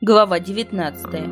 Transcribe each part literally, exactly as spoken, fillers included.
Глава девятнадцатая.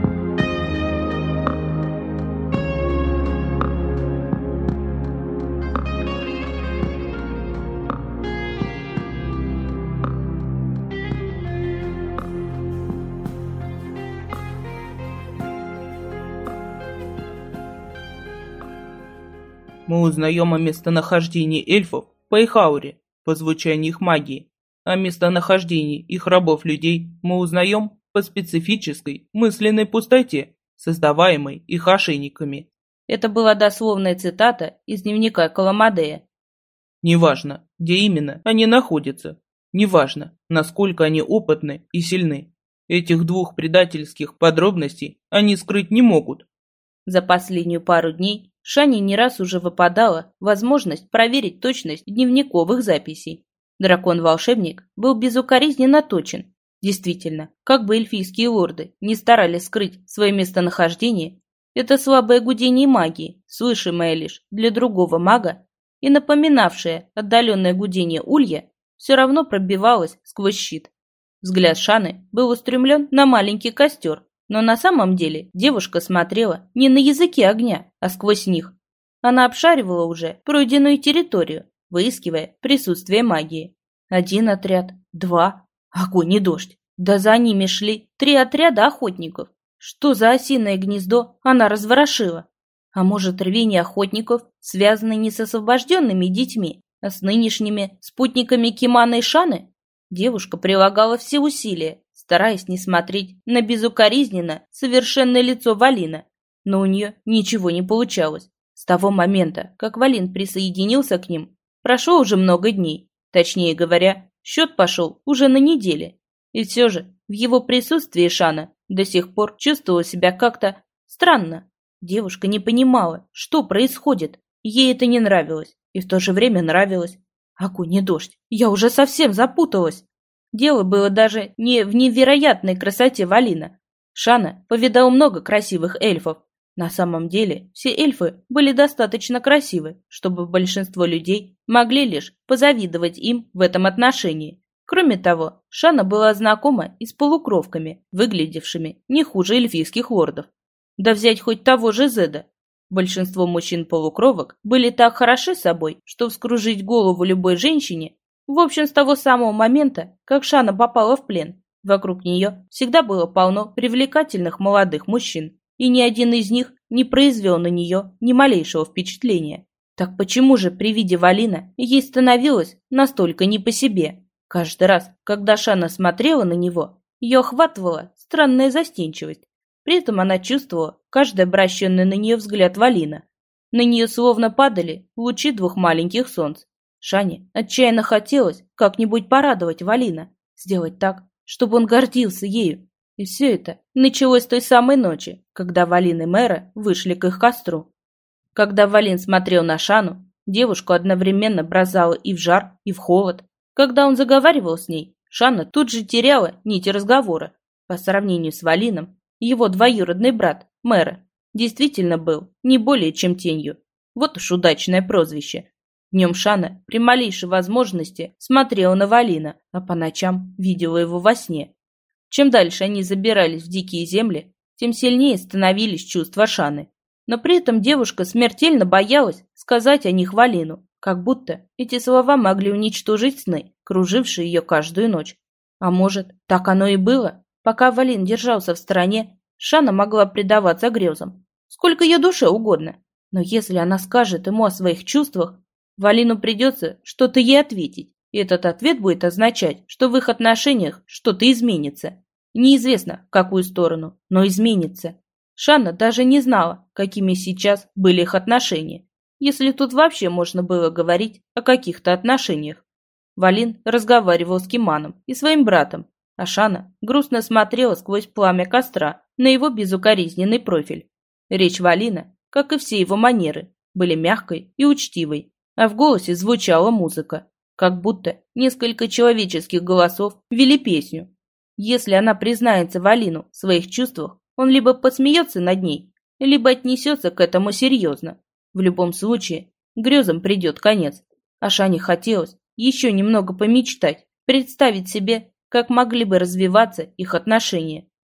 Мы узнаем о местонахождении эльфов по их ауре, по звучанию их магии. О местонахождении их рабов-людей мы узнаем по специфической мысленной пустоте, создаваемой их ошейниками. Это была дословная цитата из дневника Коломадея. Неважно, где именно они находятся, неважно, насколько они опытны и сильны. Этих двух предательских подробностей они скрыть не могут. За последнюю пару дней Шане не раз уже выпадала возможность проверить точность дневниковых записей. Дракон-волшебник был безукоризненно точен. Действительно, как бы эльфийские лорды не старались скрыть свое местонахождение, это слабое гудение магии, слышимое лишь для другого мага, и напоминавшее отдаленное гудение улья, все равно пробивалось сквозь щит. Взгляд Шаны был устремлен на маленький костер, но на самом деле девушка смотрела не на языки огня, а сквозь них. Она обшаривала уже пройденную территорию, выискивая присутствие магии. Один отряд, два, огонь и дождь. Да за ними шли три отряда охотников. Что за осиное гнездо она разворошила? А может, рвение охотников связано не с освобожденными детьми, а с нынешними спутниками Кимана и Шаны? Девушка прилагала все усилия, стараясь не смотреть на безукоризненно совершенное лицо Валина, но у нее ничего не получалось. С того момента, как Валин присоединился к ним, прошло уже много дней. Точнее говоря, счет пошел уже на неделе. И все же в его присутствии Шана до сих пор чувствовала себя как-то странно. Девушка не понимала, что происходит. Ей это не нравилось, и в то же время нравилось. Огонь и дождь, я уже совсем запуталась. Дело было даже не в невероятной красоте Валина. Шана повидал много красивых эльфов. На самом деле, все эльфы были достаточно красивы, чтобы большинство людей могли лишь позавидовать им в этом отношении. Кроме того, Шана была знакома и с полукровками, выглядевшими не хуже эльфийских лордов. Да взять хоть того же Зеда. Большинство мужчин-полукровок были так хороши собой, что вскружить голову любой женщине. В общем, с того самого момента, как Шана попала в плен, вокруг нее всегда было полно привлекательных молодых мужчин, и ни один из них не произвел на нее ни малейшего впечатления. Так почему же при виде Валина ей становилось настолько не по себе? Каждый раз, когда Шана смотрела на него, ее охватывала странная застенчивость. При этом она чувствовала каждый обращенный на нее взгляд Валина. На нее словно падали лучи двух маленьких солнц. Шане отчаянно хотелось как-нибудь порадовать Валина, сделать так, чтобы он гордился ею. И все это началось с той самой ночи, когда Валин и Мэра вышли к их костру. Когда Валин смотрел на Шану, девушку одновременно бросала и в жар, и в холод. Когда он заговаривал с ней, Шана тут же теряла нить разговора. По сравнению с Валином, его двоюродный брат, Мэра, действительно был не более чем тенью. Вот уж удачное прозвище. Днем Шана при малейшей возможности смотрела на Валина, а по ночам видела его во сне. Чем дальше они забирались в дикие земли, тем сильнее становились чувства Шаны. Но при этом девушка смертельно боялась сказать о них Валину, как будто эти слова могли уничтожить сны, кружившие ее каждую ночь. А может, так оно и было? Пока Валин держался в стороне, Шана могла предаваться грезам. Сколько ее душе угодно. Но если она скажет ему о своих чувствах, Валину придется что-то ей ответить. И этот ответ будет означать, что в их отношениях что-то изменится. Неизвестно, в какую сторону, но изменится. Шана даже не знала, какими сейчас были их отношения, если тут вообще можно было говорить о каких-то отношениях. Валин разговаривал с Киманом и своим братом, а Шана грустно смотрела сквозь пламя костра на его безукоризненный профиль. Речь Валина, как и все его манеры, были мягкой и учтивой, а в голосе звучала музыка. Как будто несколько человеческих голосов вели песню. Если она признается Валину в своих чувствах, он либо посмеется над ней, либо отнесется к этому серьезно. В любом случае, грезам придет конец. А Шане хотелось еще немного помечтать, представить себе, как могли бы развиваться их отношения.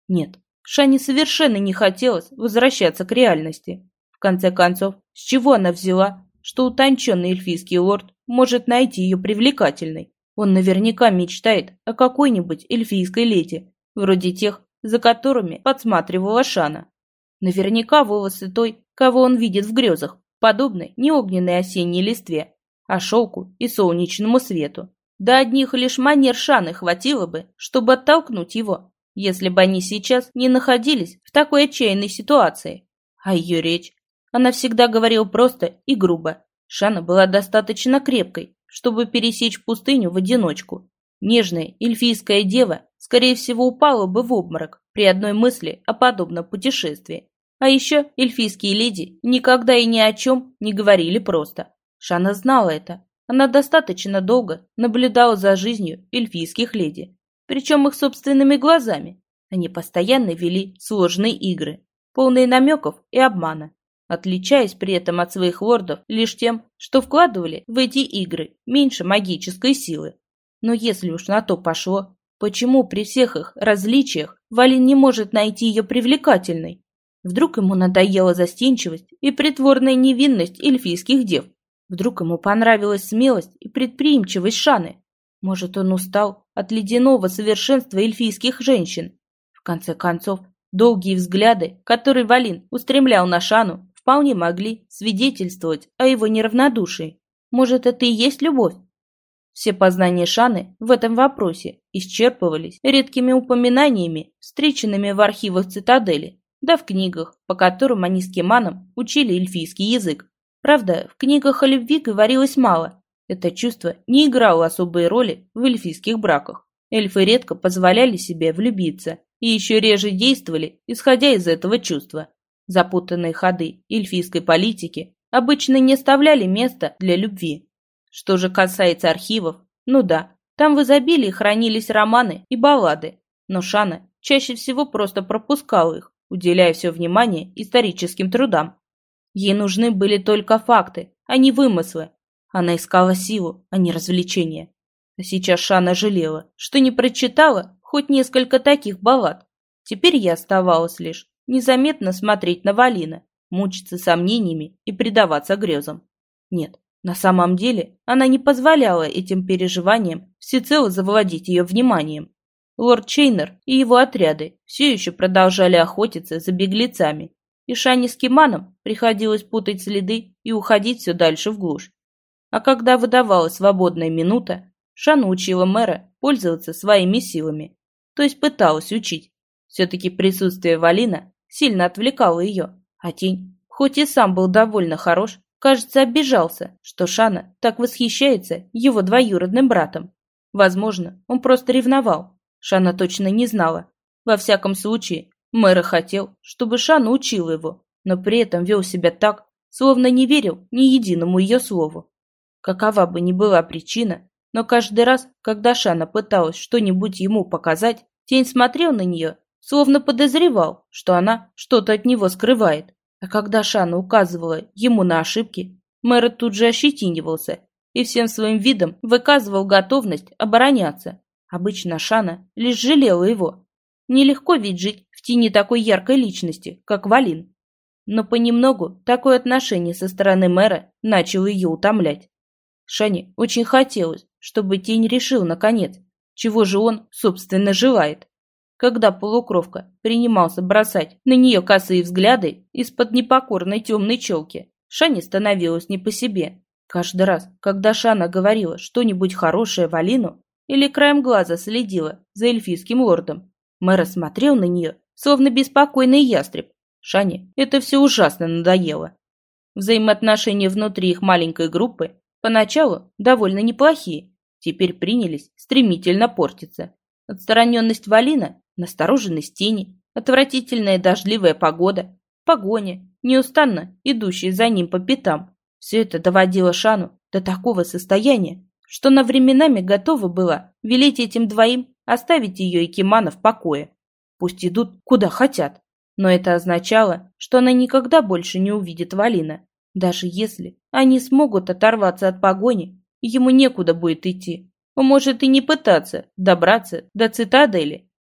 Нет, Шане совершенно не хотелось возвращаться к реальности. В конце концов, с чего она взяла, что утонченный эльфийский лорд может найти ее привлекательной? Он наверняка мечтает о какой-нибудь эльфийской леди, вроде тех, за которыми подсматривала Шана. Наверняка волосы той, кого он видит в грезах, подобны не огненной осенней листве, а шелку и солнечному свету. Да одних лишь манер Шаны хватило бы, чтобы оттолкнуть его, если бы они сейчас не находились в такой отчаянной ситуации. А ее речь? Она всегда говорила просто и грубо. Шана была достаточно крепкой, чтобы пересечь пустыню в одиночку. Нежная эльфийская дева, скорее всего, упала бы в обморок при одной мысли о подобном путешествии. А еще эльфийские леди никогда и ни о чем не говорили просто. Шана знала это. Она достаточно долго наблюдала за жизнью эльфийских леди, причем их собственными глазами. Они постоянно вели сложные игры, полные намеков и обмана, отличаясь при этом от своих лордов лишь тем, что вкладывали в эти игры меньше магической силы. Но если уж на то пошло, почему при всех их различиях Валин не может найти ее привлекательной? Вдруг ему надоела застенчивость и притворная невинность эльфийских дев? Вдруг ему понравилась смелость и предприимчивость Шаны? Может, он устал от ледяного совершенства эльфийских женщин? В конце концов, долгие взгляды, которые Валин устремлял на Шану, вполне могли свидетельствовать о его неравнодушии. Может, это и есть любовь? Все познания Шаны в этом вопросе исчерпывались редкими упоминаниями, встреченными в архивах цитадели, да в книгах, по которым они с Кеманом учили эльфийский язык. Правда, в книгах о любви говорилось мало. Это чувство не играло особой роли в эльфийских браках. Эльфы редко позволяли себе влюбиться и еще реже действовали, исходя из этого чувства. Запутанные ходы эльфийской политики обычно не оставляли места для любви. Что же касается архивов, ну да, там в изобилии хранились романы и баллады, но Шана чаще всего просто пропускала их, уделяя все внимание историческим трудам. Ей нужны были только факты, а не вымыслы. Она искала силу, а не развлечения. А сейчас Шана жалела, что не прочитала хоть несколько таких баллад. Теперь ей оставалось лишь незаметно смотреть на Валина, мучиться сомнениями и предаваться грезам. Нет, на самом деле она не позволяла этим переживаниям всецело завладеть ее вниманием. Лорд Чейнер и его отряды все еще продолжали охотиться за беглецами, и Шане с Кеманом приходилось путать следы и уходить все дальше в глушь. А когда выдавалась свободная минута, Шана учила мэра пользоваться своими силами, то есть пыталась учить. Все-таки присутствие Валина сильно отвлекало ее, а тень, хоть и сам был довольно хорош, кажется, обижался, что Шана так восхищается его двоюродным братом. Возможно, он просто ревновал. Шана точно не знала. Во всяком случае, мэр хотел, чтобы Шана учила его, но при этом вел себя так, словно не верил ни единому ее слову. Какова бы ни была причина, но каждый раз, когда Шана пыталась что-нибудь ему показать, тень смотрел на нее, словно подозревал, что она что-то от него скрывает. А когда Шана указывала ему на ошибки, мэр тут же ощетинивался и всем своим видом выказывал готовность обороняться. Обычно Шана лишь жалела его. Нелегко ведь жить в тени такой яркой личности, как Валин. Но понемногу такое отношение со стороны мэра начало ее утомлять. Шане очень хотелось, чтобы тень решил, наконец, чего же он, собственно, желает. Когда полукровка принимался бросать на нее косые взгляды из-под непокорной темной челки, Шане становилось не по себе. Каждый раз, когда Шана говорила что-нибудь хорошее Валину или краем глаза следила за эльфийским лордом, мэр смотрел на нее, словно беспокойный ястреб. Шане это все ужасно надоело. Взаимоотношения внутри их маленькой группы поначалу довольно неплохие, теперь принялись стремительно портиться. Отстраненность Валина, настороженность тени, отвратительная дождливая погода, погоня, неустанно идущая за ним по пятам. Все это доводило Шану до такого состояния, что она временами готова была велеть этим двоим оставить ее и Кемана в покое. Пусть идут куда хотят. Но это означало, что она никогда больше не увидит Валина. Даже если они смогут оторваться от погони, ему некуда будет идти. Он может и не пытаться добраться до цитадели.